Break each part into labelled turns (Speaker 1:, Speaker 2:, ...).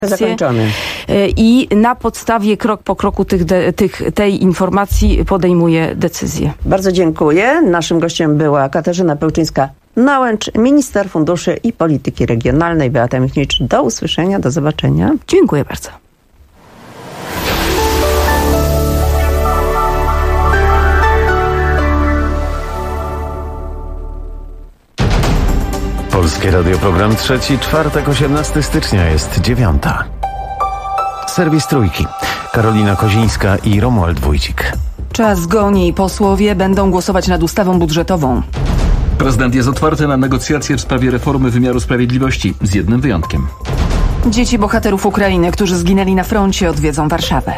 Speaker 1: Zakończony.
Speaker 2: I na podstawie krok po kroku tej informacji podejmuje decyzję.
Speaker 1: Bardzo dziękuję. Naszym gościem była Katarzyna Pełczyńska-Nałęcz, minister funduszy i polityki regionalnej. Beata Michnicz. Do usłyszenia, do zobaczenia.
Speaker 2: Dziękuję bardzo.
Speaker 3: Polskie Radio, program trzeci, czwartek, 18 stycznia, jest 9. Serwis Trójki. Karolina Kozińska i Romuald Wójcik.
Speaker 2: Czas goni. Posłowie będą głosować nad ustawą budżetową.
Speaker 4: Prezydent jest otwarty na negocjacje w sprawie reformy wymiaru sprawiedliwości, z jednym wyjątkiem.
Speaker 2: Dzieci bohaterów Ukrainy, którzy zginęli na froncie, odwiedzą Warszawę.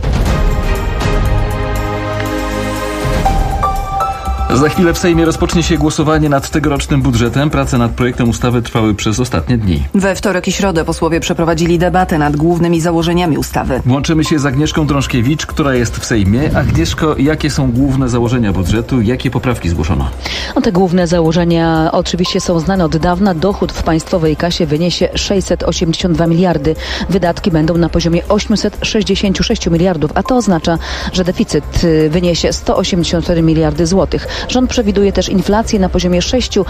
Speaker 4: Za chwilę w Sejmie rozpocznie się głosowanie nad tegorocznym budżetem. Prace nad projektem ustawy trwały przez ostatnie dni.
Speaker 2: We wtorek i środę posłowie przeprowadzili debatę nad głównymi założeniami ustawy.
Speaker 4: Łączymy się z Agnieszką Drążkiewicz, która jest w Sejmie. Agnieszko, jakie są główne założenia budżetu? Jakie poprawki zgłoszono?
Speaker 5: Te główne założenia oczywiście są znane od dawna. Dochód w państwowej kasie wyniesie 682 miliardy. Wydatki będą na poziomie 866 miliardów, a to oznacza, że deficyt wyniesie 184 miliardy złotych. Rząd przewiduje też inflację na poziomie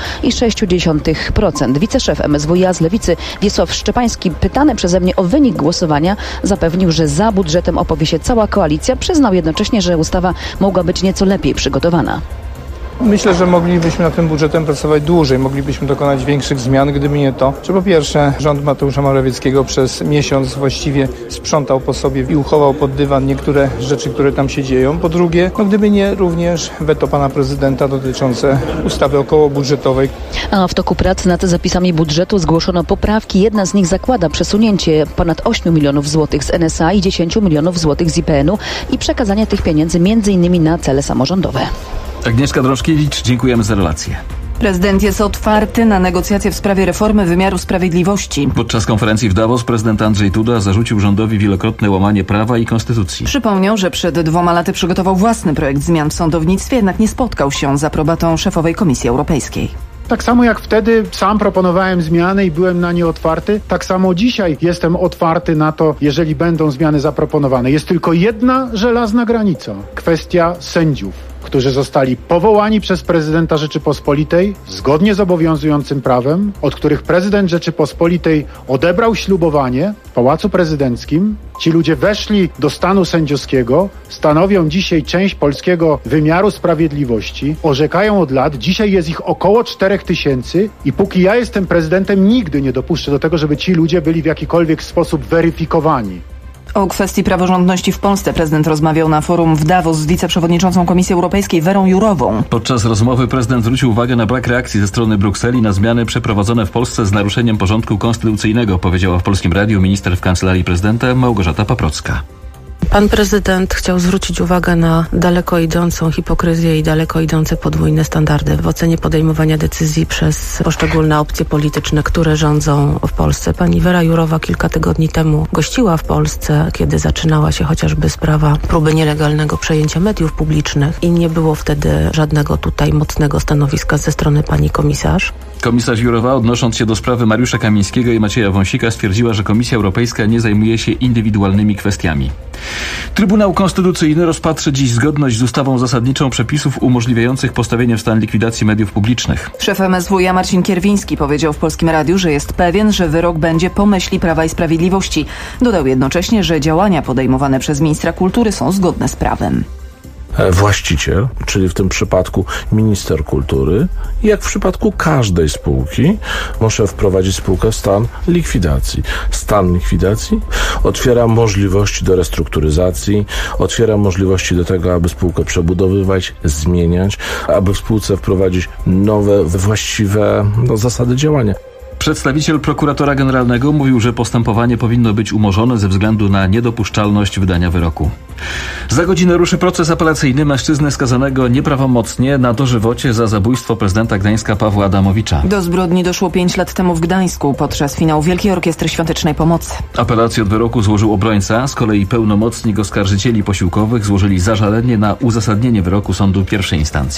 Speaker 5: 6,6%. Wiceszef MSWiA z Lewicy Wiesław Szczepański, pytany przeze mnie o wynik głosowania, zapewnił, że za budżetem opowie się cała koalicja. Przyznał jednocześnie, że ustawa mogła być nieco lepiej przygotowana.
Speaker 6: Myślę, że moglibyśmy nad tym budżetem pracować dłużej, moglibyśmy dokonać większych zmian, gdyby nie to, że po pierwsze rząd Mateusza Morawieckiego przez miesiąc właściwie sprzątał po sobie i uchował pod dywan niektóre rzeczy, które tam się dzieją. Po drugie, gdyby nie również weto pana prezydenta dotyczące ustawy okołobudżetowej.
Speaker 5: A w toku prac nad zapisami budżetu zgłoszono poprawki. Jedna z nich zakłada przesunięcie ponad 8 milionów złotych z NSA i 10 milionów złotych z IPN-u i przekazanie tych pieniędzy m.in. na cele samorządowe.
Speaker 4: Agnieszka Drążkiewicz, dziękujemy za relację.
Speaker 2: Prezydent jest otwarty na negocjacje w sprawie reformy wymiaru sprawiedliwości.
Speaker 4: Podczas konferencji w Davos prezydent Andrzej Duda zarzucił rządowi wielokrotne łamanie prawa i konstytucji.
Speaker 2: Przypomniał, że przed 2 laty przygotował własny projekt zmian w sądownictwie, jednak nie spotkał się z aprobatą szefowej Komisji Europejskiej.
Speaker 7: Tak samo jak wtedy sam proponowałem zmiany i byłem na nie otwarty, tak samo dzisiaj jestem otwarty na to, jeżeli będą zmiany zaproponowane. Jest tylko jedna żelazna granica. Kwestia sędziów, którzy zostali powołani przez prezydenta Rzeczypospolitej zgodnie z obowiązującym prawem, od których prezydent Rzeczypospolitej odebrał ślubowanie w Pałacu Prezydenckim. Ci ludzie weszli do stanu sędziowskiego, stanowią dzisiaj część polskiego wymiaru sprawiedliwości, orzekają od lat, dzisiaj jest ich około 4000 i póki ja jestem prezydentem, nigdy nie dopuszczę do tego, żeby ci ludzie byli w jakikolwiek sposób weryfikowani.
Speaker 2: O kwestii praworządności w Polsce prezydent rozmawiał na forum w Davos z wiceprzewodniczącą Komisji Europejskiej Werą Jourową.
Speaker 4: Podczas rozmowy prezydent zwrócił uwagę na brak reakcji ze strony Brukseli na zmiany przeprowadzone w Polsce z naruszeniem porządku konstytucyjnego, powiedziała w Polskim Radiu minister w Kancelarii Prezydenta Małgorzata Paprocka.
Speaker 8: Pan prezydent chciał zwrócić uwagę na daleko idącą hipokryzję i daleko idące podwójne standardy w ocenie podejmowania decyzji przez poszczególne opcje polityczne, które rządzą w Polsce. Pani Wera Jourowa kilka tygodni temu gościła w Polsce, kiedy zaczynała się chociażby sprawa próby nielegalnego przejęcia mediów publicznych i nie było wtedy żadnego tutaj mocnego stanowiska ze strony pani komisarz.
Speaker 4: Komisarz Jourowa, odnosząc się do sprawy Mariusza Kamińskiego i Macieja Wąsika, stwierdziła, że Komisja Europejska nie zajmuje się indywidualnymi kwestiami. Trybunał Konstytucyjny rozpatrzy dziś zgodność z ustawą zasadniczą przepisów umożliwiających postawienie w stan likwidacji mediów publicznych.
Speaker 2: Szef MSWiA Marcin Kierwiński powiedział w Polskim Radiu, że jest pewien, że wyrok będzie po myśli Prawa i Sprawiedliwości. Dodał jednocześnie, że działania podejmowane przez ministra kultury są zgodne z prawem.
Speaker 9: Właściciel, czyli w tym przypadku minister kultury, jak w przypadku każdej spółki, może wprowadzić spółkę w stan likwidacji. Stan likwidacji otwiera możliwości do restrukturyzacji, otwiera możliwości do tego, aby spółkę przebudowywać, zmieniać, aby w spółce wprowadzić nowe, właściwe zasady działania.
Speaker 4: Przedstawiciel prokuratora generalnego mówił, że postępowanie powinno być umorzone ze względu na niedopuszczalność wydania wyroku. Za godzinę ruszy proces apelacyjny mężczyzny skazanego nieprawomocnie na dożywocie za zabójstwo prezydenta Gdańska Pawła Adamowicza.
Speaker 2: Do zbrodni doszło 5 lat temu w Gdańsku podczas finału Wielkiej Orkiestry Świątecznej Pomocy.
Speaker 4: Apelację od wyroku złożył obrońca, z kolei pełnomocnik oskarżycieli posiłkowych złożyli zażalenie na uzasadnienie wyroku sądu pierwszej instancji.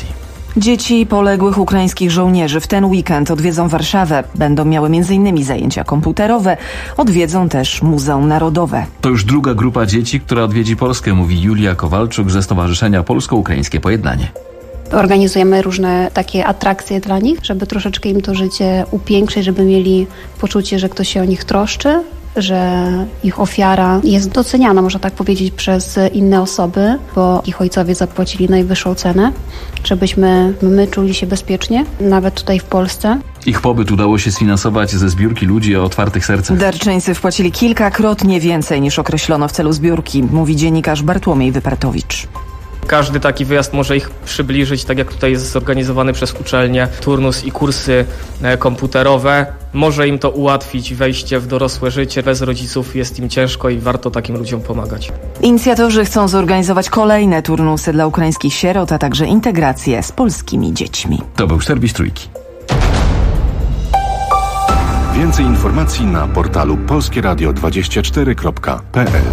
Speaker 2: Dzieci poległych ukraińskich żołnierzy w ten weekend odwiedzą Warszawę. Będą miały m.in. zajęcia komputerowe, odwiedzą też Muzeum Narodowe.
Speaker 4: To już druga grupa dzieci, która odwiedzi Polskę, mówi Julia Kowalczuk ze Stowarzyszenia Polsko-Ukraińskie Pojednanie.
Speaker 10: Organizujemy różne takie atrakcje dla nich, żeby troszeczkę im to życie upiększyć, żeby mieli poczucie, że ktoś się o nich troszczy, że ich ofiara jest doceniana, można tak powiedzieć, przez inne osoby, bo ich ojcowie zapłacili najwyższą cenę, żebyśmy my czuli się bezpiecznie, nawet tutaj w Polsce.
Speaker 4: Ich pobyt udało się sfinansować ze zbiórki ludzi o otwartych sercach.
Speaker 2: Darczyńcy wpłacili kilkakrotnie więcej niż określono w celu zbiórki, mówi dziennikarz Bartłomiej Wypartowicz.
Speaker 11: Każdy taki wyjazd może ich przybliżyć, tak jak tutaj jest zorganizowany przez uczelnię turnus i kursy komputerowe. Może im to ułatwić wejście w dorosłe życie. Bez rodziców jest im ciężko i warto takim ludziom pomagać.
Speaker 2: Inicjatorzy chcą zorganizować kolejne turnusy dla ukraińskich sierot, a także integrację z polskimi dziećmi.
Speaker 4: To był serwis Trójki.
Speaker 12: Więcej informacji na portalu polskieradio24.pl.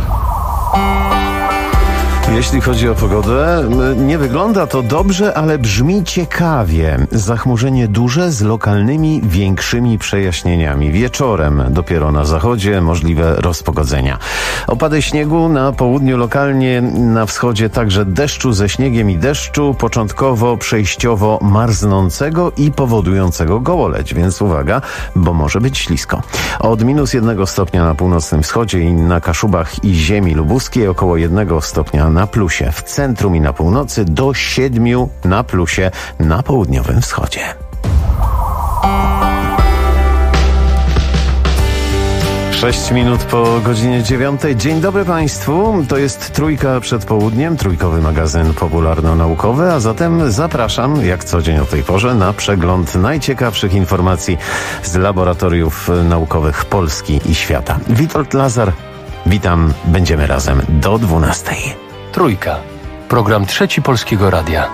Speaker 3: Jeśli chodzi o pogodę, nie wygląda to dobrze, ale brzmi ciekawie. Zachmurzenie duże z lokalnymi, większymi przejaśnieniami. Wieczorem dopiero na zachodzie możliwe rozpogodzenia. Opady śniegu na południu lokalnie, na wschodzie także deszczu ze śniegiem i deszczu, początkowo przejściowo marznącego i powodującego gołoleć, więc uwaga, bo może być ślisko. Od -1 stopnia na północnym wschodzie i na Kaszubach i ziemi lubuskiej, około 1 stopnia na plusie w centrum i na północy, do 7 na plusie na południowym wschodzie. Sześć minut po godzinie 9. Dzień dobry Państwu. To jest Trójka przed południem, trójkowy magazyn popularno-naukowy, a zatem zapraszam, jak co dzień o tej porze, na przegląd najciekawszych informacji z laboratoriów naukowych Polski i świata. Witold Lazar, witam, będziemy razem do 12.
Speaker 13: Trójka. Program Trzeci Polskiego Radia.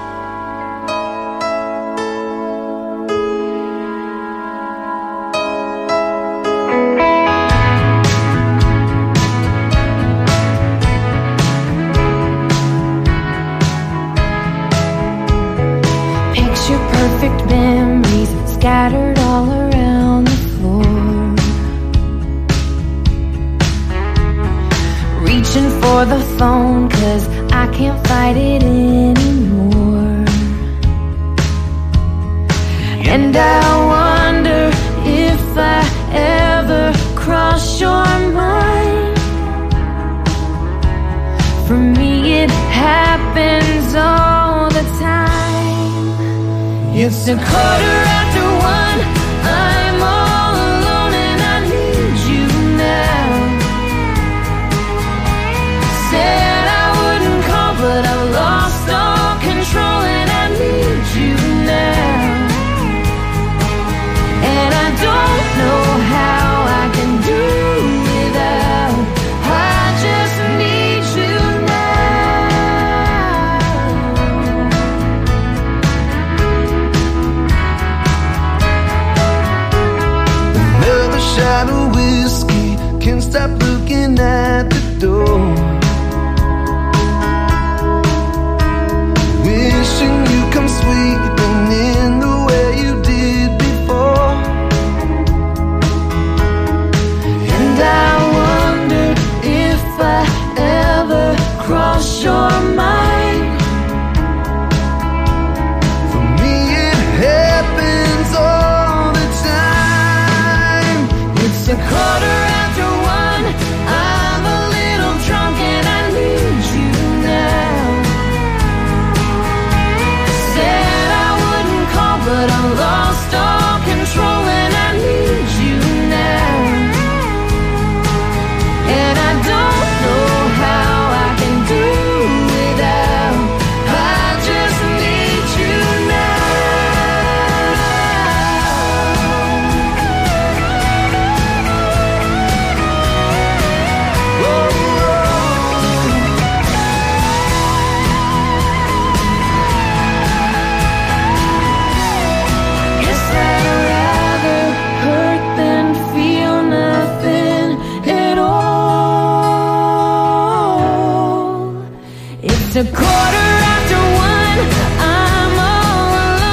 Speaker 14: Picture perfect memories scattered all around the floor. Reaching for the phone 'cause I can't fight it anymore. And I wonder if I ever cross your mind. For me it happens all the time. It's a 1:15. I'm all alone and I need you now. Said I wouldn't call, but I've lost all control and I need you now. And I don't know how I can do without. I just need you now.
Speaker 15: Another shot of whiskey, can't stop looking at the door. Wishing you come sweeping in the way you did before. And I wonder if I ever cross your mind. For me it happens all the time. It's a 1:15. I'm a little drunk and I need you now. Said I wouldn't call, but I lost all control and I need you now. And I don't know how I can do without. I just need you now. Whoa, guess I'd rather hurt than feel nothing at all. It's a 1:15. I'm all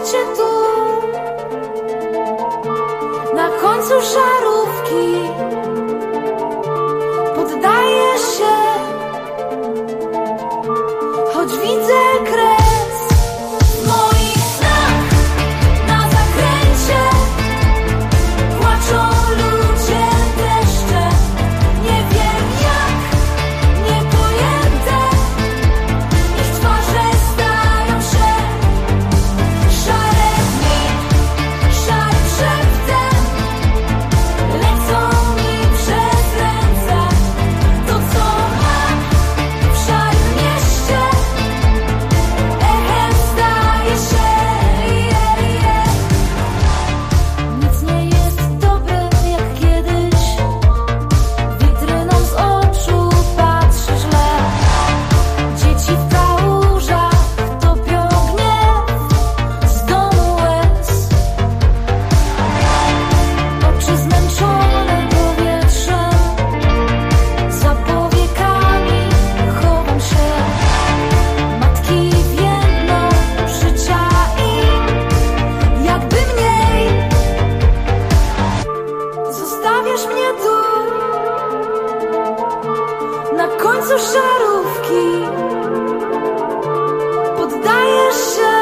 Speaker 14: cię tu, na końcu żarówki. Poddaję się, choć widzę kres w moich snach. Na zakręcie płaczą ludzie deszcze. Nie wiem jak, niepojęte. Ich twarze stają się szare dni, szarym szeptem lecą mi przez ręce. To co mam w szarym mieście echem staje się. Nic nie jest dobre jak kiedyś, witryną z oczu patrzy źle. Dzieci w kałużach topią gniew z domu łez. Oczy zmęczone powietrzem, za powiekami chowam się. Matki więdną życia im jakby mniej. Zostawiasz mnie tu, na końcu żarówki. Poddajesz się,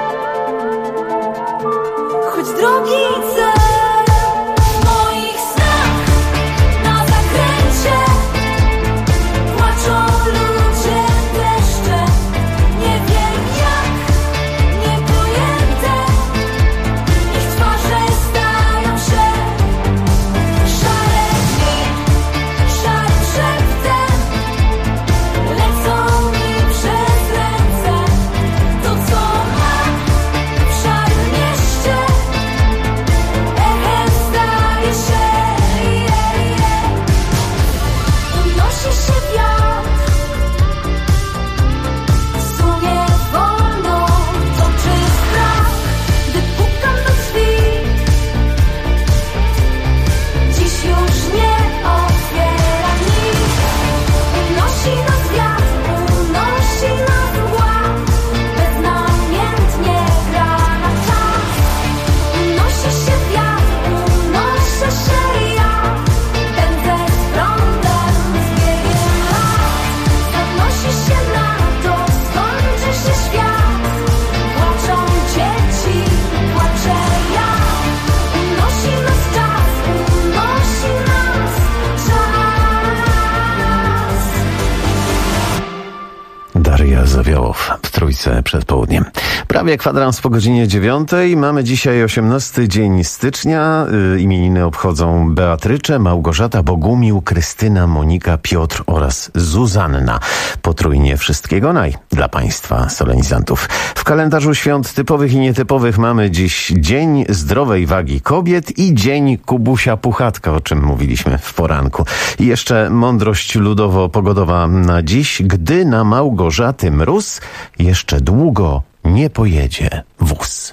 Speaker 14: choć drogi cel w moich snach. Na zakręcie płaczą ludzie deszcze. Nie wiem jak, niepojęte. Ich twarze stają się szare dni, szarym szeptem lecą mi przez ręce. To co mam w szarym mieście echem staje się. Unosi się wiatr, sunie wolno, toczy strach, gdy pukam do drzwi. Dziś już nie otwiera nikt. Unosi nas wiatr, unosi nas mgła, beznamiętnie gra na czas. Unosi się wiatr, unoszę się ja, pędzę z prądem, z biegiem lat. Zanosi się na to, skończy się świat. Płaczą dzieci, płaczę ja. Unosi nas czas, unosi nas czas.
Speaker 3: Daria Zawiołow w Trójce przed południem. Prawie kwadrans po godzinie 9. Mamy dzisiaj 18 dzień stycznia. Imieniny obchodzą Beatrycze, Małgorzata, Bogumił, Krystyna, Monika, Piotr oraz Zuzanna. Potrójnie wszystkiego naj dla Państwa solenizantów. W kalendarzu świąt typowych i nietypowych mamy dziś Dzień Zdrowej Wagi Kobiet i Dzień Kubusia Puchatka, o czym mówiliśmy w poranku. I jeszcze mądrość ludowo-pogodowa na dziś. Gdy na Małgorzaty mróz, jeszcze długo nie pojedzie wóz.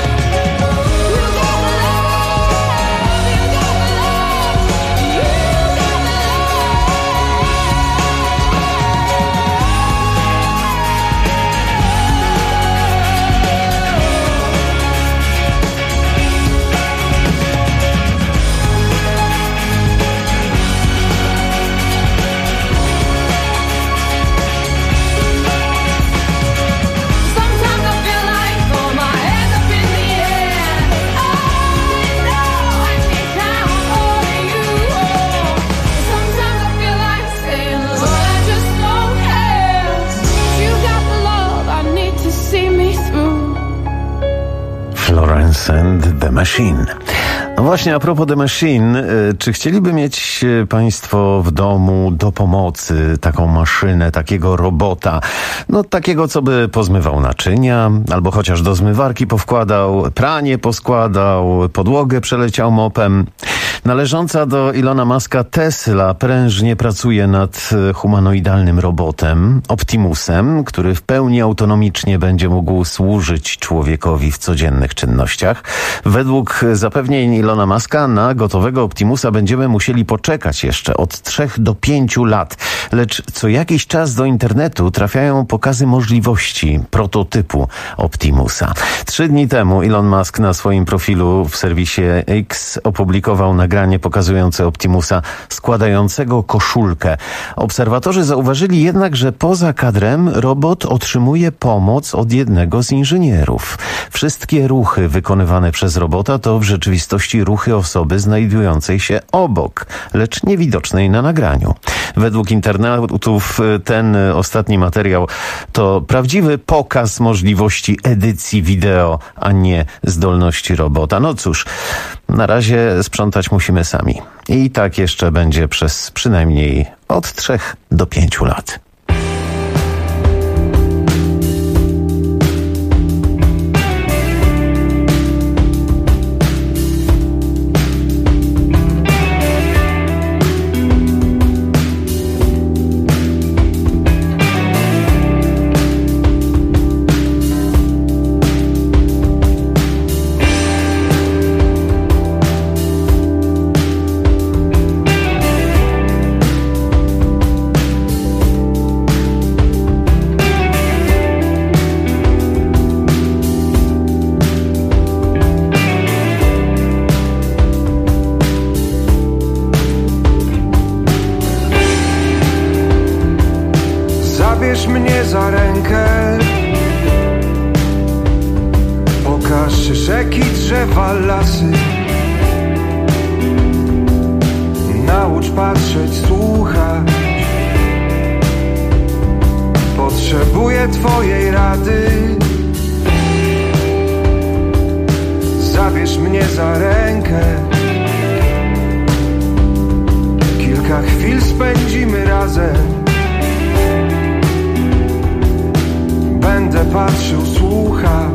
Speaker 14: You got love, you got love, you
Speaker 3: Flowers and the Machine. No właśnie, a propos The Machine, czy chcieliby mieć Państwo w domu do pomocy taką maszynę, takiego robota, no takiego, co by pozmywał naczynia, albo chociaż do zmywarki powkładał, pranie poskładał, podłogę przeleciał mopem? Należąca do Ilona Muska Tesla prężnie pracuje nad humanoidalnym robotem, Optimusem, który w pełni autonomicznie będzie mógł służyć człowiekowi w codziennych czynnościach. Według zapewnień Ilona Muska na gotowego Optimusa będziemy musieli poczekać jeszcze od 3 do 5 lat. Lecz co jakiś czas do internetu trafiają pokazy możliwości prototypu Optimusa. 3 dni temu Elon Musk na swoim profilu w serwisie X opublikował nagranie pokazujące Optimusa składającego koszulkę. Obserwatorzy zauważyli jednak, że poza kadrem robot otrzymuje pomoc od jednego z inżynierów. Wszystkie ruchy wykonywane przez robota to w rzeczywistości ruchy osoby znajdującej się obok, lecz niewidocznej na nagraniu. Według internautów ten ostatni materiał to prawdziwy pokaz możliwości edycji wideo, a nie zdolności robota. No cóż, na razie sprzątać musimy sami. I tak jeszcze będzie przez przynajmniej od 3 do 5 lat.
Speaker 16: Zabierz mnie za rękę, pokaż rzeki, drzewa, lasy. Naucz patrzeć, słuchać. Potrzebuję Twojej rady. Zabierz mnie za rękę, kilka chwil spędzimy razem. Będę patrzył, słuchał.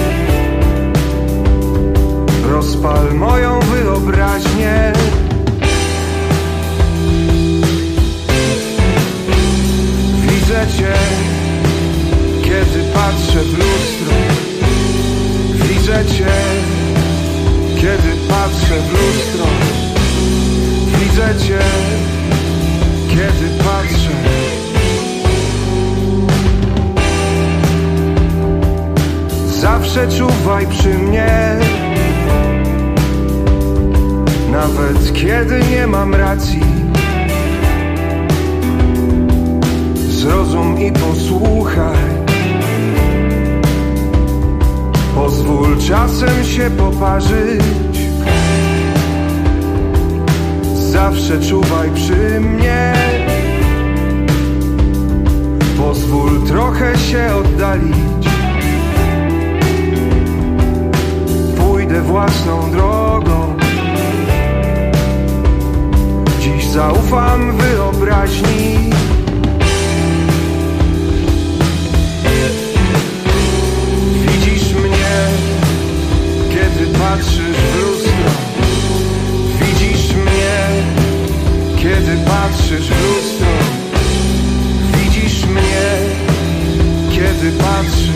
Speaker 16: Rozpal moją wyobraźnię. Widzę Cię, kiedy patrzę w lustro. Widzę Cię, kiedy patrzę w lustro. Widzę Cię, kiedy patrzę. Zawsze czuwaj przy mnie, nawet kiedy nie mam racji. Zrozum i posłuchaj. Pozwól czasem się poparzyć. Zawsze czuwaj przy mnie. Pozwól trochę się oddalić. Pójdę własną drogą. Dziś zaufam wyobraźni. Widzisz mnie, kiedy patrzysz w lustro. Widzisz mnie, kiedy patrzysz w lustro. Widzisz mnie, kiedy patrzysz.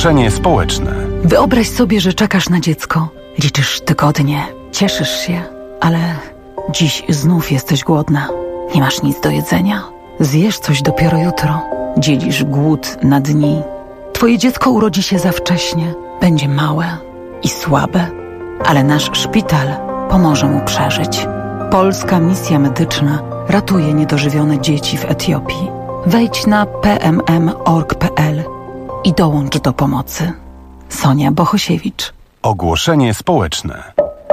Speaker 3: Ogłoszenie społeczne.
Speaker 17: Wyobraź sobie, że czekasz na dziecko. Liczysz tygodnie, cieszysz się, ale dziś znów jesteś głodna. Nie masz nic do jedzenia. Zjesz coś dopiero jutro. Dzielisz głód na dni. Twoje dziecko urodzi się za wcześnie. Będzie małe i słabe, ale nasz szpital pomoże mu przeżyć. Polska misja medyczna ratuje niedożywione dzieci w Etiopii. Wejdź na pmm.org.pl i dołącz do pomocy. Sonia Bohosiewicz.
Speaker 3: Ogłoszenie społeczne.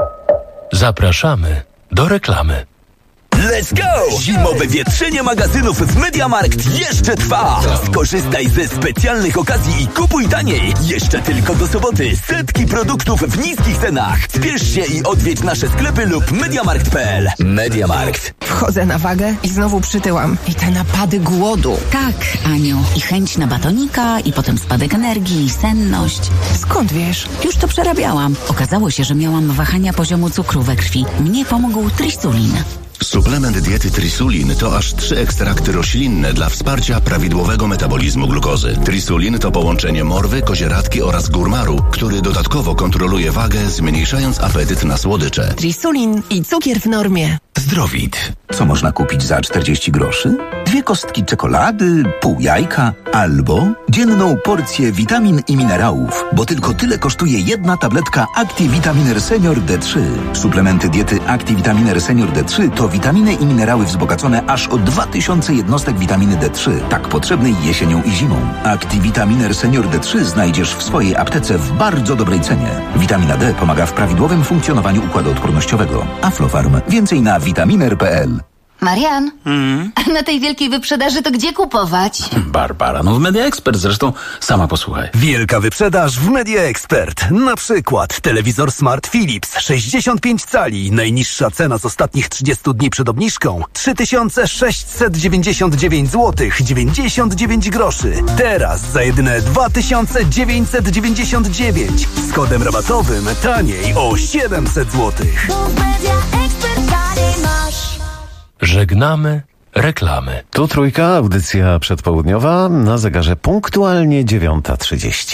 Speaker 13: Zapraszamy do reklamy.
Speaker 18: Let's go! Zimowe wietrzenie magazynów w MediaMarkt jeszcze trwa! Skorzystaj ze specjalnych okazji i kupuj taniej! Jeszcze tylko do soboty setki produktów w niskich cenach! Spiesz się i odwiedź nasze sklepy lub mediamarkt.pl. MediaMarkt.
Speaker 19: Wchodzę na wagę i znowu przytyłam. I te napady głodu.
Speaker 20: Tak, Aniu. I chęć na batonika, i potem spadek energii, i senność.
Speaker 19: Skąd wiesz?
Speaker 20: Już to przerabiałam. Okazało się, że miałam wahania poziomu cukru we krwi. Mnie pomógł Trisulin.
Speaker 21: Suplement diety Trisulin to aż 3 ekstrakty roślinne dla wsparcia prawidłowego metabolizmu glukozy. Trisulin to połączenie morwy, kozieradki oraz górmaru, który dodatkowo kontroluje wagę, zmniejszając apetyt na słodycze.
Speaker 19: Trisulin i cukier w normie.
Speaker 22: Zdrowit. Co można kupić za 40 groszy? 2 kostki czekolady, pół jajka albo dzienną porcję witamin i minerałów, bo tylko tyle kosztuje jedna tabletka ActiVitaminer Senior D3. Suplementy diety ActiVitaminer Senior D3 to witaminy i minerały wzbogacone aż o 2000 jednostek witaminy D3, tak potrzebnej jesienią i zimą. ActiVitaminer Senior D3 znajdziesz w swojej aptece w bardzo dobrej cenie. Witamina D pomaga w prawidłowym funkcjonowaniu układu odpornościowego. Aflofarm. Więcej na vitaminer.pl.
Speaker 23: Marian, a na tej wielkiej wyprzedaży to gdzie kupować?
Speaker 24: Barbara, w Media Expert, zresztą sama posłuchaj.
Speaker 25: Wielka wyprzedaż w Media Expert. Na przykład telewizor Smart Philips 65 cali. Najniższa cena z ostatnich 30 dni przed obniżką 3699 zł 99 groszy. Teraz za jedyne 2999 z kodem rabatowym taniej o 700 zł.
Speaker 13: Żegnamy reklamy.
Speaker 3: Tu Trójka, audycja przedpołudniowa, na zegarze punktualnie 9:30.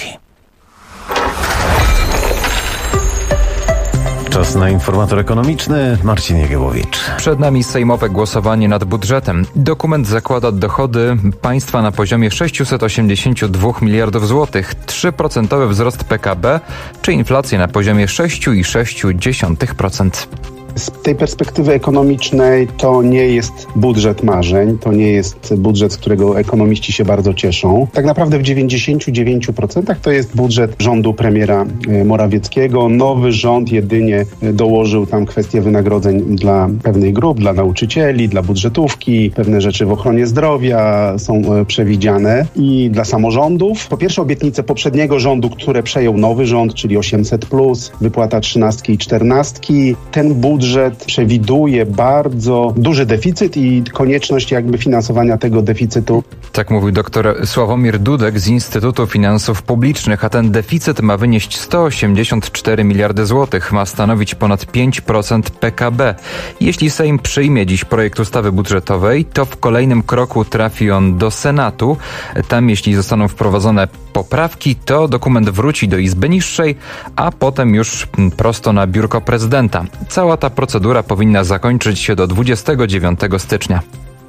Speaker 3: Czas na informator ekonomiczny. Marcin Jagiełowicz.
Speaker 26: Przed nami sejmowe głosowanie nad budżetem. Dokument zakłada dochody państwa na poziomie 682 miliardów złotych, 3% wzrost PKB, czy inflację na poziomie 6,6%.
Speaker 27: Z tej perspektywy ekonomicznej to nie jest budżet marzeń, to nie jest budżet, z którego ekonomiści się bardzo cieszą. Tak naprawdę w 99% to jest budżet rządu premiera Morawieckiego. Nowy rząd jedynie dołożył tam kwestię wynagrodzeń dla pewnych grup, dla nauczycieli, dla budżetówki, pewne rzeczy w ochronie zdrowia są przewidziane i dla samorządów. Po pierwsze obietnice poprzedniego rządu, które przejął nowy rząd, czyli 800+, wypłata 13 i 14. Ten budżet przewiduje bardzo duży deficyt i konieczność finansowania tego deficytu.
Speaker 26: Tak mówił dr Sławomir Dudek z Instytutu Finansów Publicznych, a ten deficyt ma wynieść 184 miliardy złotych, ma stanowić ponad 5% PKB. Jeśli Sejm przyjmie dziś projekt ustawy budżetowej, to w kolejnym kroku trafi on do Senatu. Tam, jeśli zostaną wprowadzone poprawki, to dokument wróci do Izby Niższej, a potem już prosto na biurko prezydenta. Cała ta procedura powinna zakończyć się do 29 stycznia.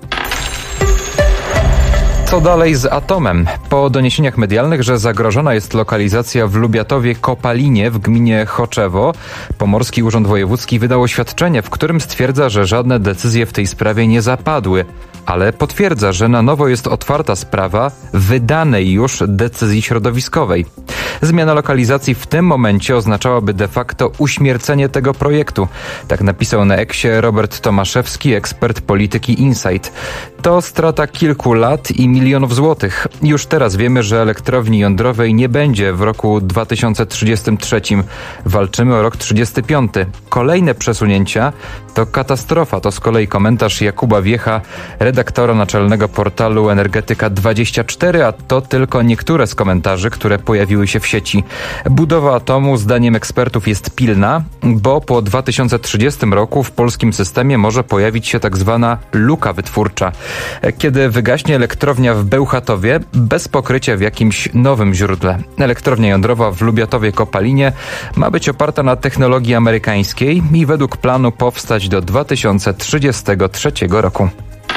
Speaker 26: Co dalej z atomem? Po doniesieniach medialnych, że zagrożona jest lokalizacja w Lubiatowie-Kopalinie w gminie Choczewo, Pomorski Urząd Wojewódzki wydał oświadczenie, w którym stwierdza, że żadne decyzje w tej sprawie nie zapadły, ale potwierdza, że na nowo jest otwarta sprawa wydanej już decyzji środowiskowej. Zmiana lokalizacji w tym momencie oznaczałaby de facto uśmiercenie tego projektu. Tak napisał na Eksie Robert Tomaszewski, ekspert polityki Insight. To strata kilku lat i milionów złotych. Już teraz wiemy, że elektrowni jądrowej nie będzie w roku 2033. Walczymy o rok 35. Kolejne przesunięcia to katastrofa. To z kolei komentarz Jakuba Wiecha, redaktora redaktora naczelnego portalu Energetyka24, a to tylko niektóre z komentarzy, które pojawiły się w sieci. Budowa atomu zdaniem ekspertów jest pilna, bo po 2030 roku w polskim systemie może pojawić się tak zwana luka wytwórcza, kiedy wygaśnie elektrownia w Bełchatowie bez pokrycia w jakimś nowym źródle. Elektrownia jądrowa w Lubiatowie-Kopalinie ma być oparta na technologii amerykańskiej i według planu powstać do 2033 roku.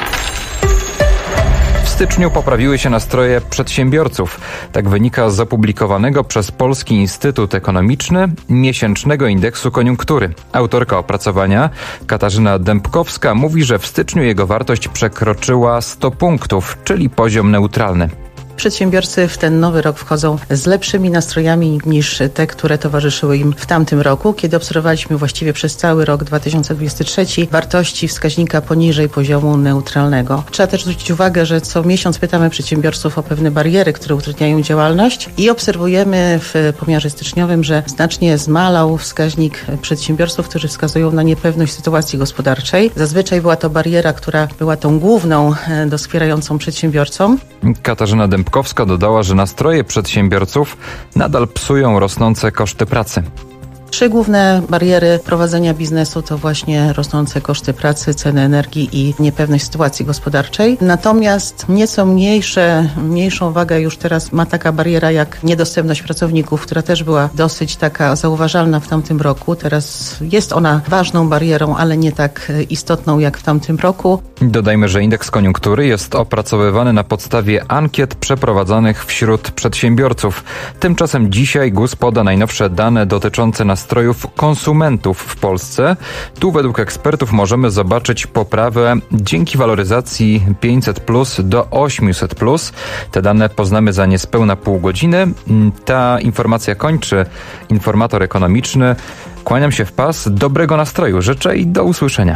Speaker 26: W styczniu poprawiły się nastroje przedsiębiorców. Tak wynika z opublikowanego przez Polski Instytut Ekonomiczny miesięcznego indeksu koniunktury. Autorka opracowania, Katarzyna Dębkowska, mówi, że w styczniu jego wartość przekroczyła 100 punktów, czyli poziom neutralny.
Speaker 1: Przedsiębiorcy w ten nowy rok wchodzą z lepszymi nastrojami niż te, które towarzyszyły im w tamtym roku, kiedy obserwowaliśmy właściwie przez cały rok 2023 wartości wskaźnika poniżej poziomu neutralnego. Trzeba też zwrócić uwagę, że co miesiąc pytamy przedsiębiorców o pewne bariery, które utrudniają działalność i obserwujemy w pomiarze styczniowym, że znacznie zmalał wskaźnik przedsiębiorców, którzy wskazują na niepewność sytuacji gospodarczej. Zazwyczaj była to bariera, która była tą główną doskwierającą przedsiębiorcom.
Speaker 26: Katarzyna Dębkowska dodała, że nastroje przedsiębiorców nadal psują rosnące koszty pracy.
Speaker 1: 3 główne bariery prowadzenia biznesu to właśnie rosnące koszty pracy, ceny energii i niepewność sytuacji gospodarczej. Natomiast nieco mniejszą wagę już teraz ma taka bariera jak niedostępność pracowników, która też była dosyć taka zauważalna w tamtym roku. Teraz jest ona ważną barierą, ale nie tak istotną jak w tamtym roku.
Speaker 26: Dodajmy, że indeks koniunktury jest opracowywany na podstawie ankiet przeprowadzanych wśród przedsiębiorców. Tymczasem dzisiaj GUS poda najnowsze dane dotyczące nastrojów konsumentów w Polsce. Tu według ekspertów możemy zobaczyć poprawę dzięki waloryzacji 500+ do 800+. Te dane poznamy za niespełna pół godziny. Ta informacja kończy informator ekonomiczny. Kłaniam się w pas. Dobrego nastroju życzę i do usłyszenia.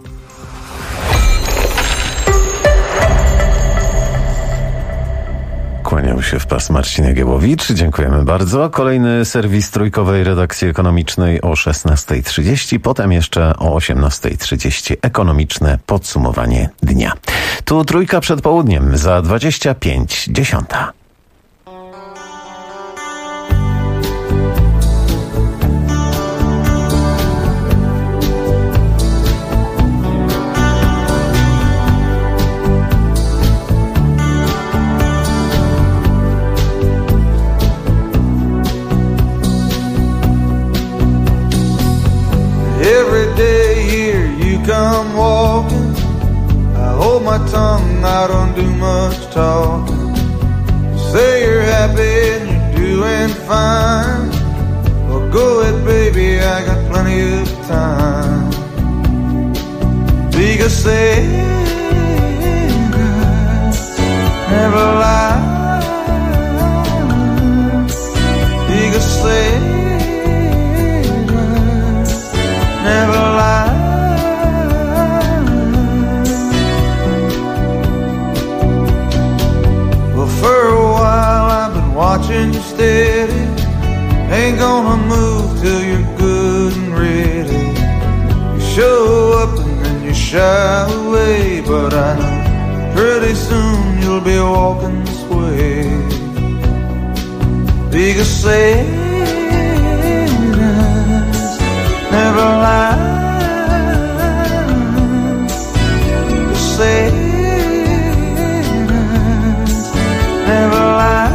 Speaker 3: Kłaniał się w pas Marcin Jagiełowicz. Dziękujemy bardzo. Kolejny serwis trójkowej redakcji ekonomicznej o 16:30, potem jeszcze o 18:30 ekonomiczne podsumowanie dnia. Tu trójka przed południem, za 25:10.
Speaker 5: Come walking, I hold my tongue, I don't do much talking. You say you're happy and you're doing fine. Well, go ahead, baby, I got plenty of time. Because Sarah never lies. Because Sarah never lies. For a while I've been watching you steady. Ain't gonna move till you're good and ready. You show up and then you shy away, but I know pretty soon you'll be walking this way. Because Sarah's never lies. Because Sarah never lie.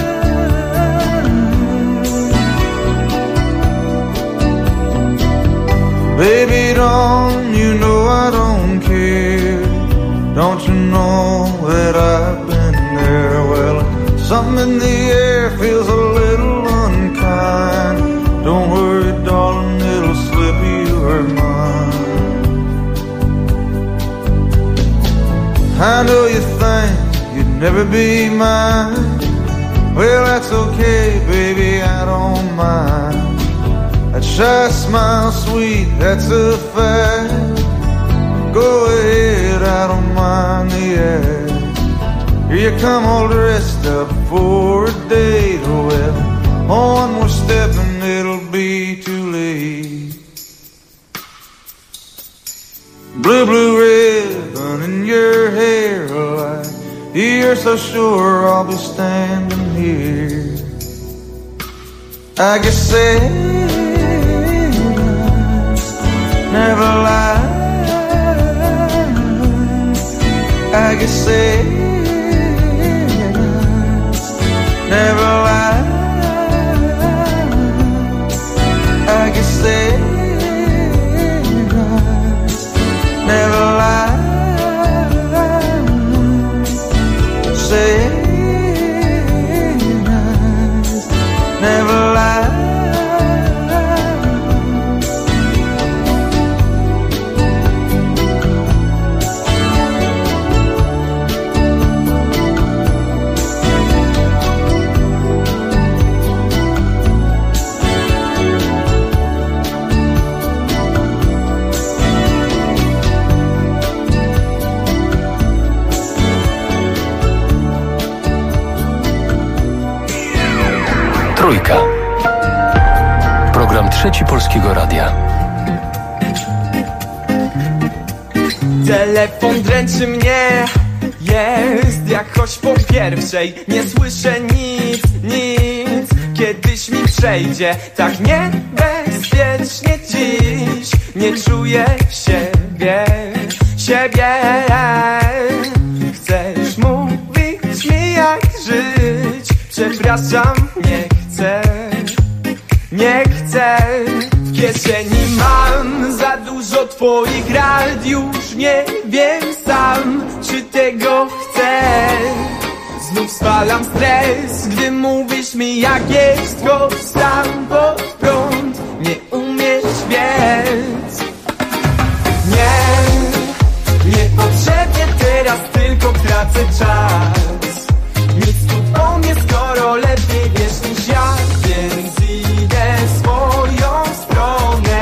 Speaker 5: Baby, don't you know I don't care? Don't you know that I've been there? Well, something in the air feels a little unkind. Don't worry, darling, it'll slip your mind. I know you think you'd never be mine. Well, that's okay, baby, I don't mind. That shy smile, sweet, that's a fact. Go ahead, I don't mind the act. Here you come all dressed up for a date. Well, one more step and it'll be too late. Blue, blue ribbon in your hair. You're so sure I'll be standing here. I guess they never lie. I guess they never lie. I guess they never lie. Say never lie.
Speaker 13: Trójka. Program Trzeci Polskiego Radia.
Speaker 2: Telefon dręczy mnie, jest jakoś po pierwszej. Nie słyszę nic, kiedyś mi przejdzie. Tak niebezpiecznie dziś, nie czuję siebie. Chcesz mówić mi jak żyć, przepraszam, nie chcę. W kieszeni mam za dużo twoich rad, już nie wiem sam, czy tego chcę. Znów spalam stres, gdy mówisz mi jak jest, choć sam pod prąd nie umiesz biec. Niepotrzebnie teraz tylko tracę czas. Nic tu po mnie, skoro lepiej wiesz niż ja, więc idę swoją stronę.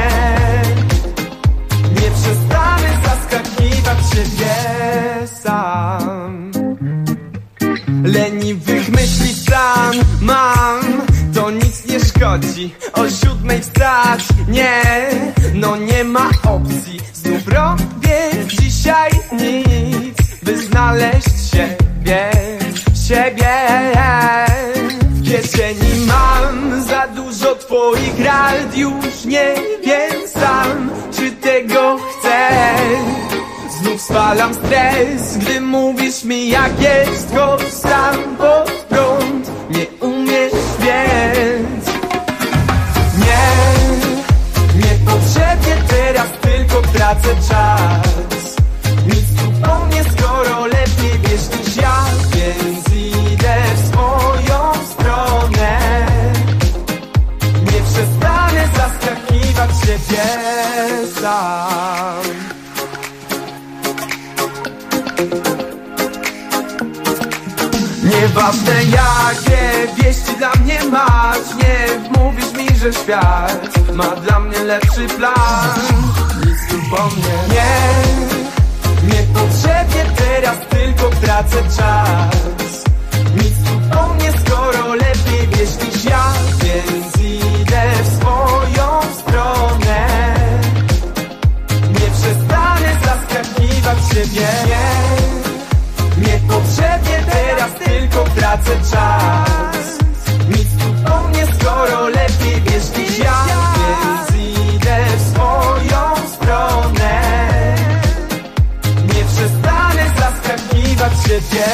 Speaker 2: Nie przestanę zaskakiwać siebie sam. Leniwych myśli stan mam, to nic nie szkodzi. O 7:00 wstać, nie ma opcji. Znów robię dzisiaj nic, by znaleźć siebie. W kieszeni mam za dużo twoich rad, już nie wiem sam, czy tego chcę. Znów spalam stres, gdy mówisz mi jak jest, choć sam pod prąd nie umiesz więc. Niepotrzebnie teraz tylko tracę czas. Nic tu po mnie, skoro lepiej wiesz niż ja, więc idę w swoją stronę. Nie przestanę zaskakiwać siebie sam. Nieważne jakie wieści dla mnie masz, nie mówisz mi, że świat ma dla mnie lepszy plan. Nic tu po mnie, niepotrzebnie teraz tylko tracę czas. Nic tu po mnie, skoro lepiej wiesz niż ja, więc idę w swoją stronę. Nie przestanę zaskakiwać siebie. Niepotrzebnie teraz tylko tracę czas. Nic tu po mnie, skoro lepiej wiesz niż ja, więc idę w swoją stronę. Nie przestanę zaskakiwać siebie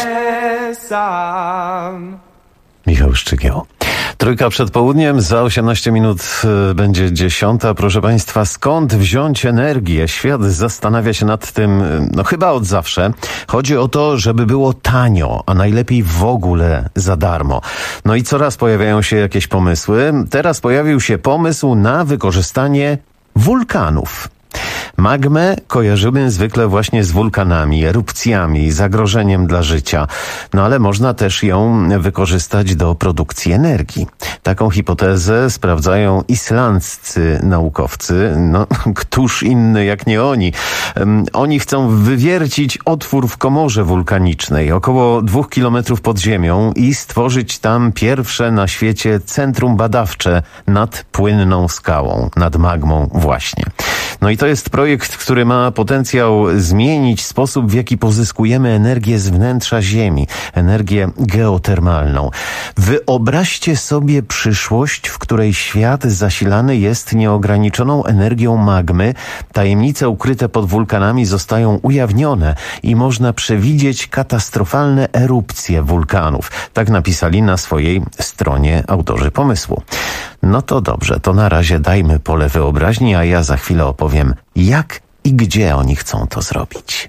Speaker 2: sam.
Speaker 3: Michał Szczygieł. Trójka przed południem, za 18 minut będzie 10. Proszę Państwa, skąd wziąć energię? Świat zastanawia się nad tym, chyba od zawsze. Chodzi o to, żeby było tanio, a najlepiej w ogóle za darmo. No i coraz pojawiają się jakieś pomysły. Teraz pojawił się pomysł na wykorzystanie wulkanów. Magmę kojarzymy zwykle właśnie z wulkanami, erupcjami, zagrożeniem dla życia. No ale można też ją wykorzystać do produkcji energii. Taką hipotezę sprawdzają islandzcy naukowcy. No, któż inny jak nie oni. Oni chcą wywiercić otwór w komorze wulkanicznej, około 2 kilometrów pod ziemią i stworzyć tam pierwsze na świecie centrum badawcze nad płynną skałą, nad magmą właśnie. No i to To jest projekt, który ma potencjał zmienić sposób, w jaki pozyskujemy energię z wnętrza Ziemi, energię geotermalną. Wyobraźcie sobie przyszłość, w której świat zasilany jest nieograniczoną energią magmy, tajemnice ukryte pod wulkanami zostają ujawnione i można przewidzieć katastrofalne erupcje wulkanów. Tak napisali na swojej stronie autorzy pomysłu. No to dobrze, to na razie dajmy pole wyobraźni, a ja za chwilę opowiem, jak i gdzie oni chcą to zrobić.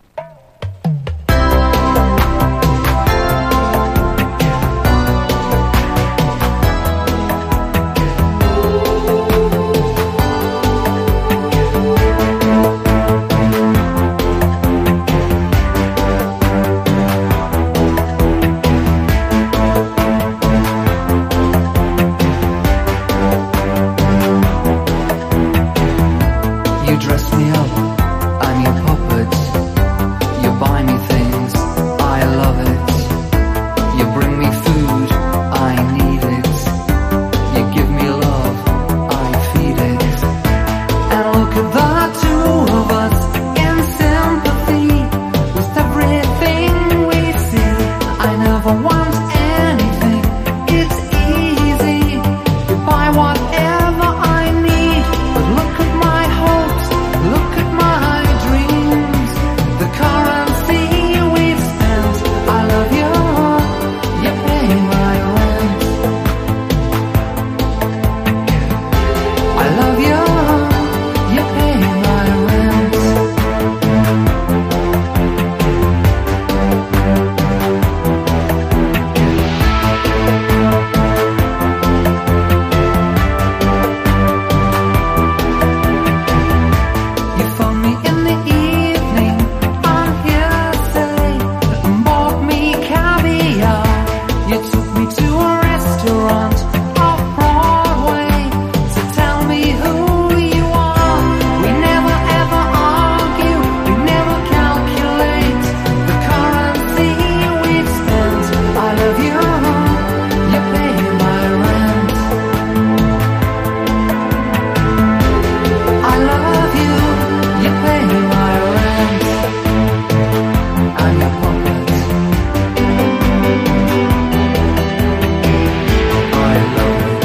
Speaker 15: Dress me up, I'm your puppet. You buy me things, I love it. You bring me food, I need it. You give me love, I feed it. And look at the two of us in sympathy with everything we see. I never want anything, it's easy. You buy whatever I need, but look at my hopes. Look at my dreams, the currency we've spent. I love you, you pay my rent. I love you, you pay my rent. You phone me in the evening on hearsay and bought me caviar. You took me to a restaurant off Broadway to tell me who you are. We never ever argue, we never calculate the currency we've spent. I love you, you pay my rent. I love you, you pay my rent. I'm your puppet. I love it.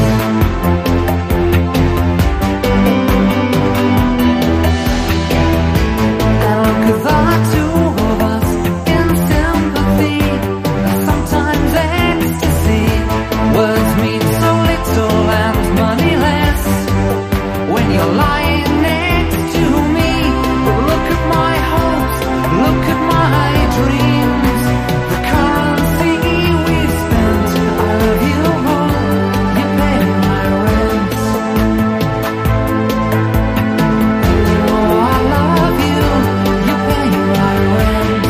Speaker 15: And look at the two of us in sympathy, sometimes ecstasy. Words mean so little and money less when you're lying next to me. But look at my hopes, look at my dreams, the currency we've spent. I love you, you pay my rent. Oh, I love you, you pay my rent.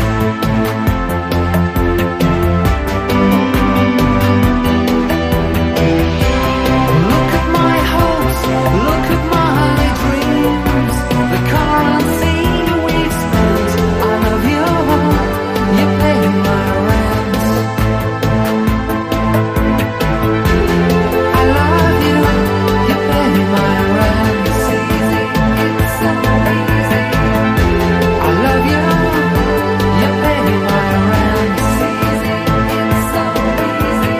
Speaker 15: Look at my hopes, look at my dreams, the currency we've spent. I love you, you pay my rent. I love you, you pay my rent. It's easy, it's so easy. I love you, you pay my rent. It's easy, it's so easy.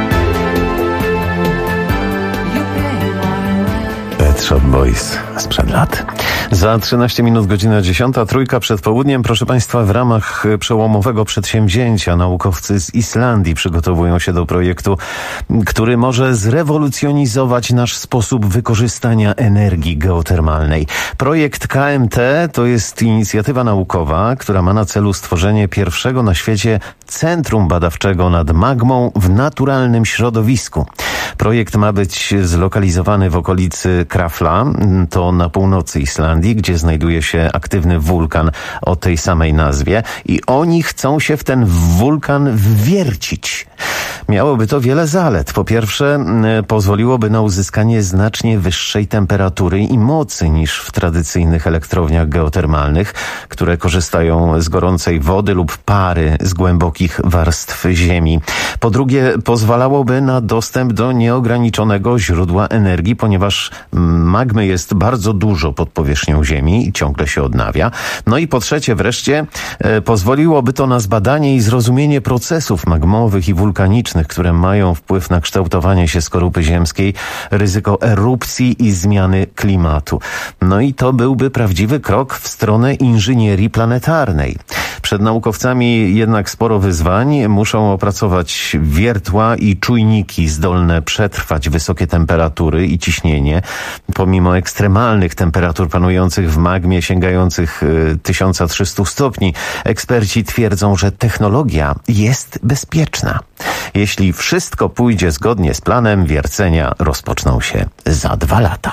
Speaker 15: You pay my rent.
Speaker 3: Pet Shop Boys sprzed lat. Za 13 minut godzina 10, trójka przed południem. Proszę Państwa, w ramach przełomowego przedsięwzięcia naukowcy z Islandii przygotowują się do projektu, który może zrewolucjonizować nasz sposób wykorzystania energii geotermalnej. Projekt KMT to jest inicjatywa naukowa, która ma na celu stworzenie pierwszego na świecie centrum badawczego nad magmą w naturalnym środowisku. Projekt ma być zlokalizowany w okolicy Krafla, to na północy Islandii, gdzie znajduje się aktywny wulkan o tej samej nazwie i oni chcą się w ten wulkan wwiercić. Miałoby to wiele zalet. Po pierwsze, pozwoliłoby na uzyskanie znacznie wyższej temperatury i mocy niż w tradycyjnych elektrowniach geotermalnych, które korzystają z gorącej wody lub pary z głębokich warstw ziemi. Po drugie, pozwalałoby na dostęp do nieograniczonego źródła energii, ponieważ magmy jest bardzo dużo pod powierzchnią ziemi i ciągle się odnawia. No i po trzecie wreszcie, pozwoliłoby to na zbadanie i zrozumienie procesów magmowych i wulkanicznych, które mają wpływ na kształtowanie się skorupy ziemskiej, ryzyko erupcji i zmiany klimatu. No i to byłby prawdziwy krok w stronę inżynierii planetarnej. Przed naukowcami jednak sporo wyzwań. Muszą opracować wiertła i czujniki zdolne przetrwać wysokie temperatury i ciśnienie. Pomimo ekstremalnych temperatur panujących w magmie sięgających 1300 stopni, eksperci twierdzą, że technologia jest bezpieczna. Jeśli wszystko pójdzie zgodnie z planem, wiercenia rozpoczną się za 2 lata.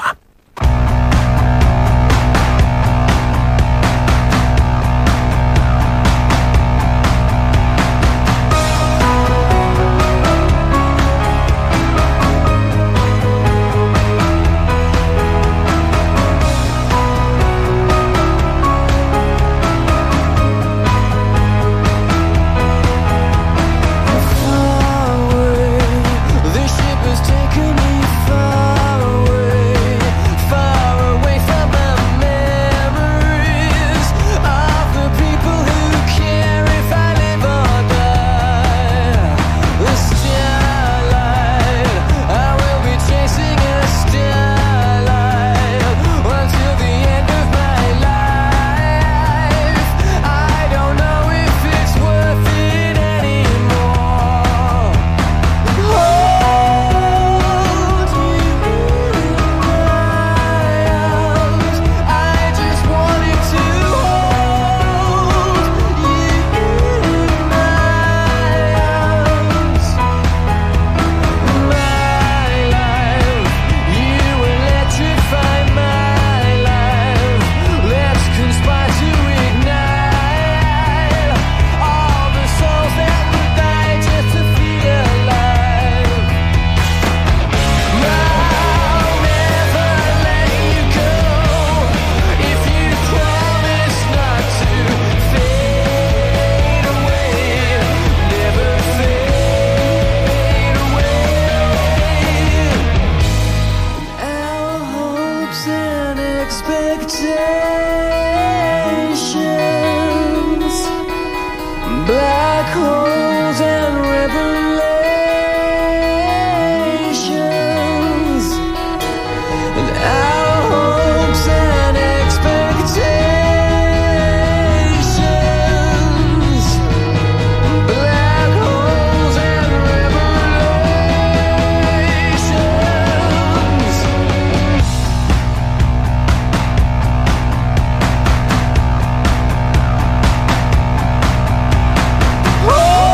Speaker 15: Oh!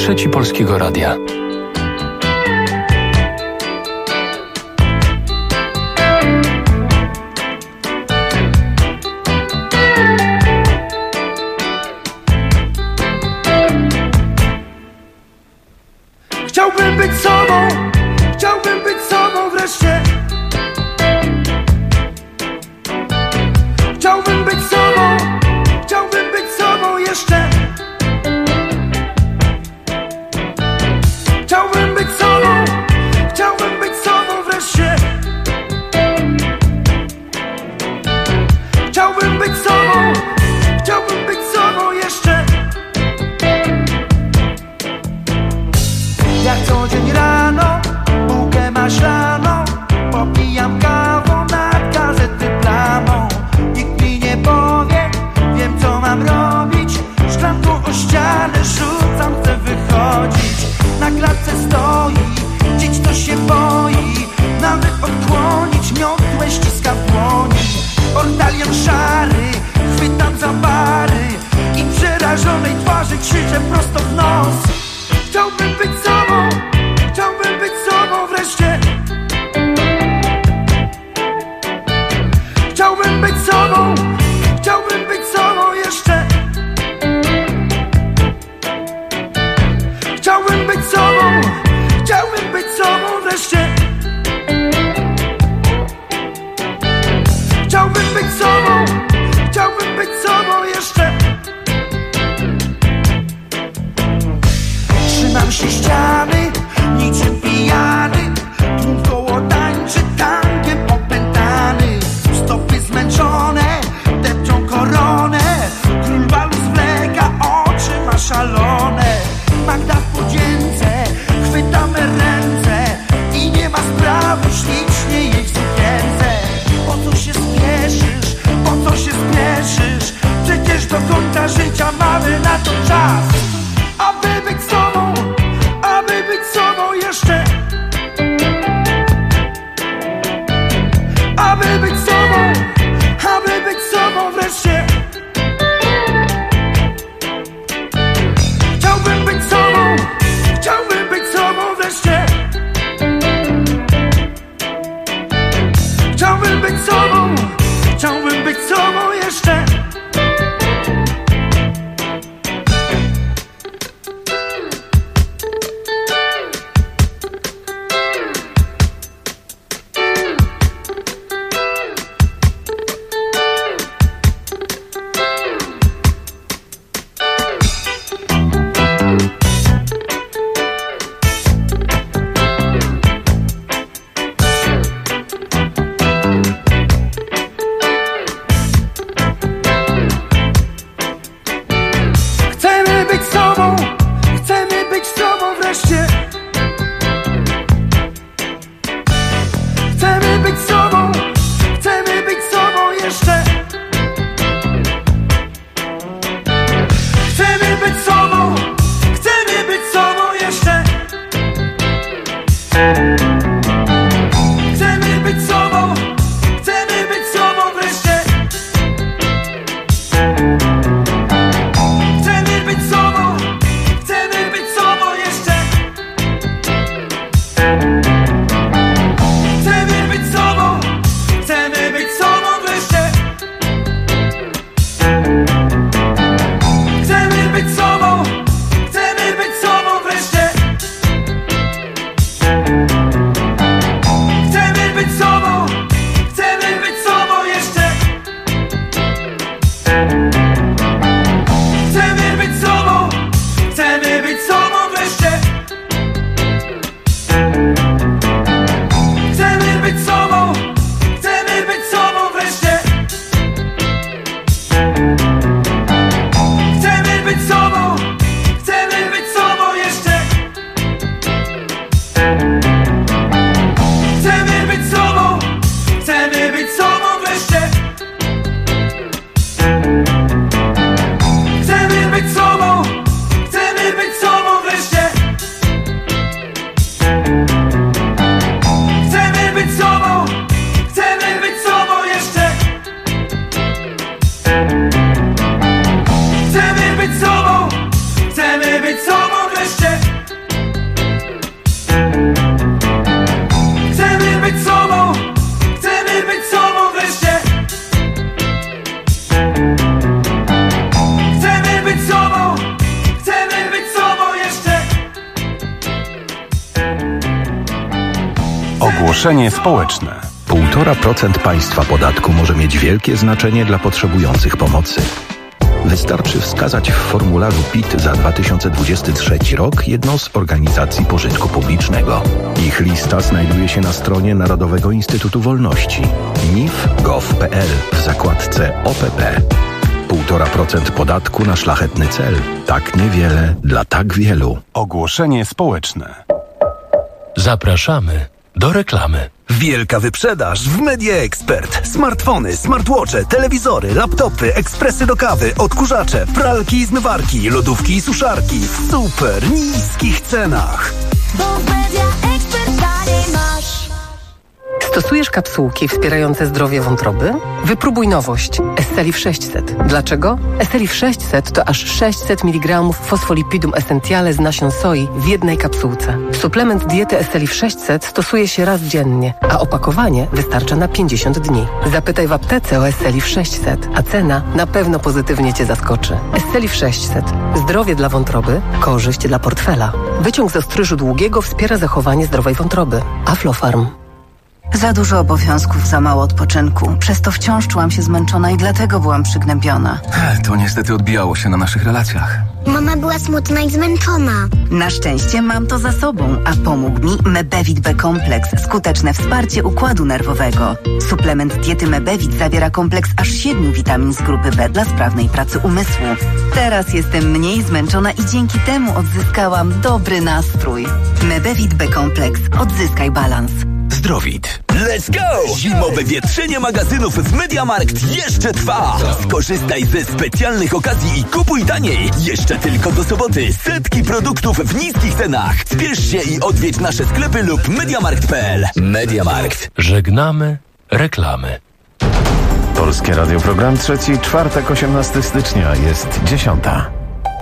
Speaker 13: Trzeci Polskiego Radia.
Speaker 2: Chciałbym być sobą wreszcie. Chciałbym być sobą jeszcze. Chciałbym być sobą wreszcie. Chciałbym być sobą jeszcze. Jak co dzień rano, bułkę maślaną, popijam kawą nad gazety plamą. Nikt mi nie powie, wiem co mam robić. Szklanką o ścianę rzucam, chcę wychodzić. Na klatce stoi, dziś to się boi. Nawet odkłonić miotłę ściska w dłoni. Ortalion szary, chwytam za bary i przerażonej twarzy krzyczę prosto w nos. Chciałbym być sobą wreszcie. Chciałbym być sobą jeszcze. Chciałbym być sobą wreszcie. Chciałbym być sobą jeszcze. Trzymam się ściany, niczym pijany. Tłum koło tańczy, tankiem opętany. Stopy zmęczone, depczą koronę. Król balu zwleka, oczy ma szalone. Magda w podzięce, chwytamy ręce. I nie ma sprawy, ślicznie jej w sukience. Po co się spieszysz? Przecież do końca życia mamy na to czas. Aby być sobą jeszcze. Aby być sobą wreszcie. Chciałbym być sobą wreszcie. Chciałbym być sobą jeszcze.
Speaker 12: Ogłoszenie społeczne.
Speaker 22: 1,5% państwa podatku może mieć wielkie znaczenie dla potrzebujących pomocy. Wystarczy wskazać w formularzu PIT za 2023 rok jedną z organizacji pożytku publicznego. Ich lista znajduje się na stronie Narodowego Instytutu Wolności nif.gov.pl w zakładce OPP. 1,5% podatku na szlachetny cel. Tak niewiele dla tak wielu.
Speaker 12: Ogłoszenie społeczne.
Speaker 13: Zapraszamy do reklamy.
Speaker 25: Wielka wyprzedaż w Media Expert. Smartfony, smartwatche, telewizory, laptopy, ekspresy do kawy, odkurzacze, pralki i zmywarki, lodówki i suszarki w super niskich cenach.
Speaker 4: Bo w Media Expert taniej masz.
Speaker 6: Stosujesz kapsułki wspierające zdrowie wątroby? Wypróbuj nowość Esselif 600. Dlaczego? Esselif 600 to aż 600 mg fosfolipidum essentiale z nasion soi w jednej kapsułce. Suplement diety Esselif 600 stosuje się raz dziennie, a opakowanie wystarcza na 50 dni. Zapytaj w aptece o Esselif 600, a cena na pewno pozytywnie Cię zaskoczy. Esselif 600. Zdrowie dla wątroby, korzyść dla portfela. Wyciąg z ostryżu długiego wspiera zachowanie zdrowej wątroby. Aflofarm.
Speaker 7: Za dużo obowiązków, za mało odpoczynku. Przez to wciąż czułam się zmęczona i dlatego byłam przygnębiona.
Speaker 8: To niestety odbijało się na naszych relacjach.
Speaker 9: Mama była smutna i zmęczona.
Speaker 7: Na szczęście mam to za sobą, a pomógł mi Mebevit B-kompleks. Skuteczne wsparcie układu nerwowego. Suplement diety Mebevit zawiera kompleks aż 7 witamin z grupy B dla sprawnej pracy umysłu. Teraz jestem mniej zmęczona i dzięki temu odzyskałam dobry nastrój. Mebevit B-kompleks. Odzyskaj balans.
Speaker 18: Zdrowit. Let's go! Zimowe wietrzenie magazynów w MediaMarkt jeszcze trwa. Skorzystaj ze specjalnych okazji i kupuj taniej. Jeszcze tylko do soboty. Setki produktów w niskich cenach. Spiesz się i odwiedź nasze sklepy lub mediamarkt.pl. MediaMarkt.
Speaker 13: Żegnamy reklamy.
Speaker 3: Polskie Radio, program trzeci, czwartek, 18 stycznia, jest 10:00.